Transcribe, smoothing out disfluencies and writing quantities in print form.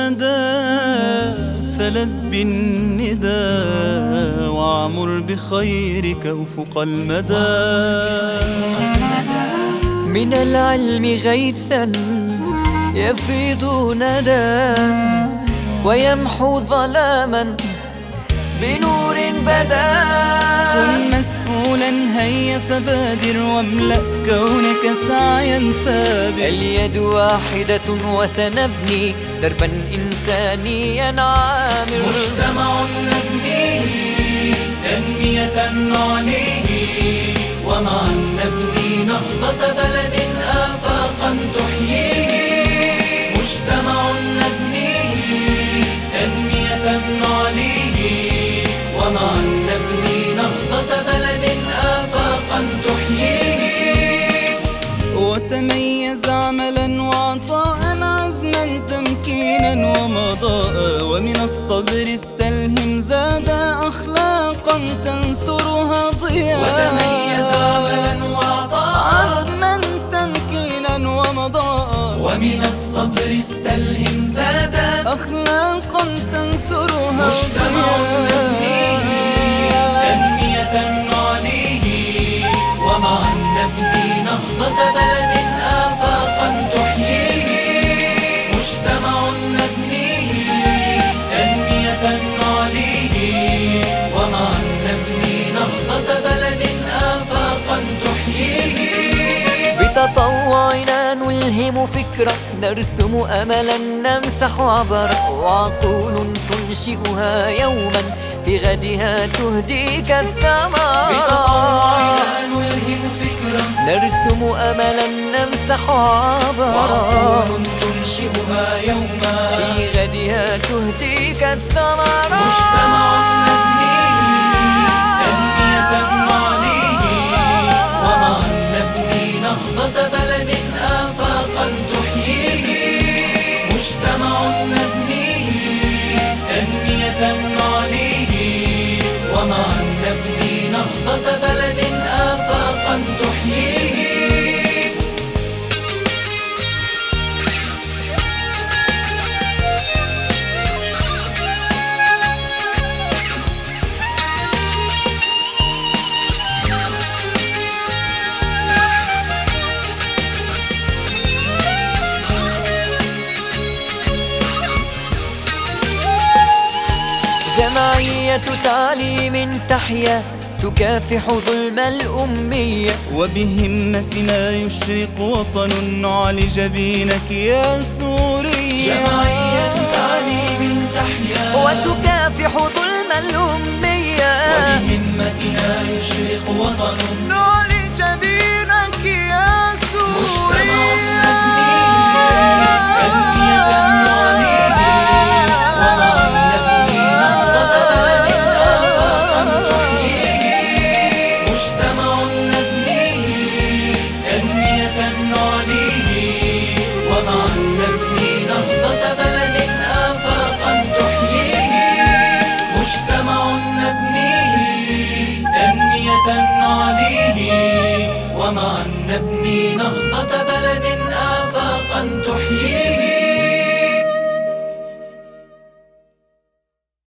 المدى فلب الندى وعمر بخيرك أفق المدى. من العلم غيثا يفيض ندى ويمحو ظلاما بنور بدا. كن مسؤولا هيا فبادر واملأ كونك سعيا ثابت. اليد واحدة وسنبني دربا إنسانيا عامر. مجتمع نبنيه تنمية نعليه ومعا نبني نهضة بلد آفاقا تحييه. مجتمع نبنيه تنمية نعليه ومعا نبني نهضة بلد آفاقا تحييه. وتميز عملا وعطاء عزما تمكينا ومضاء ومن الصبر استلهم زادا أخلاقا تنثرها ضياء. وتميز عملا وعطاء عزما تمكينا ومضاء ومن الصبر استلهم زادا أخلاقا تنثرها مجتمع نبنيه تنمية نعليه ومعا نبني نهضة بلد آفاقا تحييه. مجتمع نبنيه تنمية نعليه ومعا نبني نهضة بلد آفاقا تحييه. بتطوعنا نلهم فكرة نرسم أملا نمسح عبرا وعقول تنشئها يوما في غدها تهديك الثمرة. بتطوعنا نلهم فكرة نرسم أملا نمسح عبرا وعقول تنشئها يوما في غدها تهديك الثمرة. مجتمع نبنيه تنمية نعليه ومعا نبني نهضة بلد آفاقا تحييه. مجتمع نبنيه تنمية نعليه ومعا نبني نهضة بلد آفاقا تحييه. جمعية تعليم تحيا تكافح ظلم الأمية وبهمتنا يشرق وطن نعلي جبينك يا سوريا. جمعية تعليم تحيا وتكافح ظلم الأمية وبهمتنا يشرق وطن نعلي جبينك يا سوريا. ومعا نبني نهضة بلد آفاقا تحييه.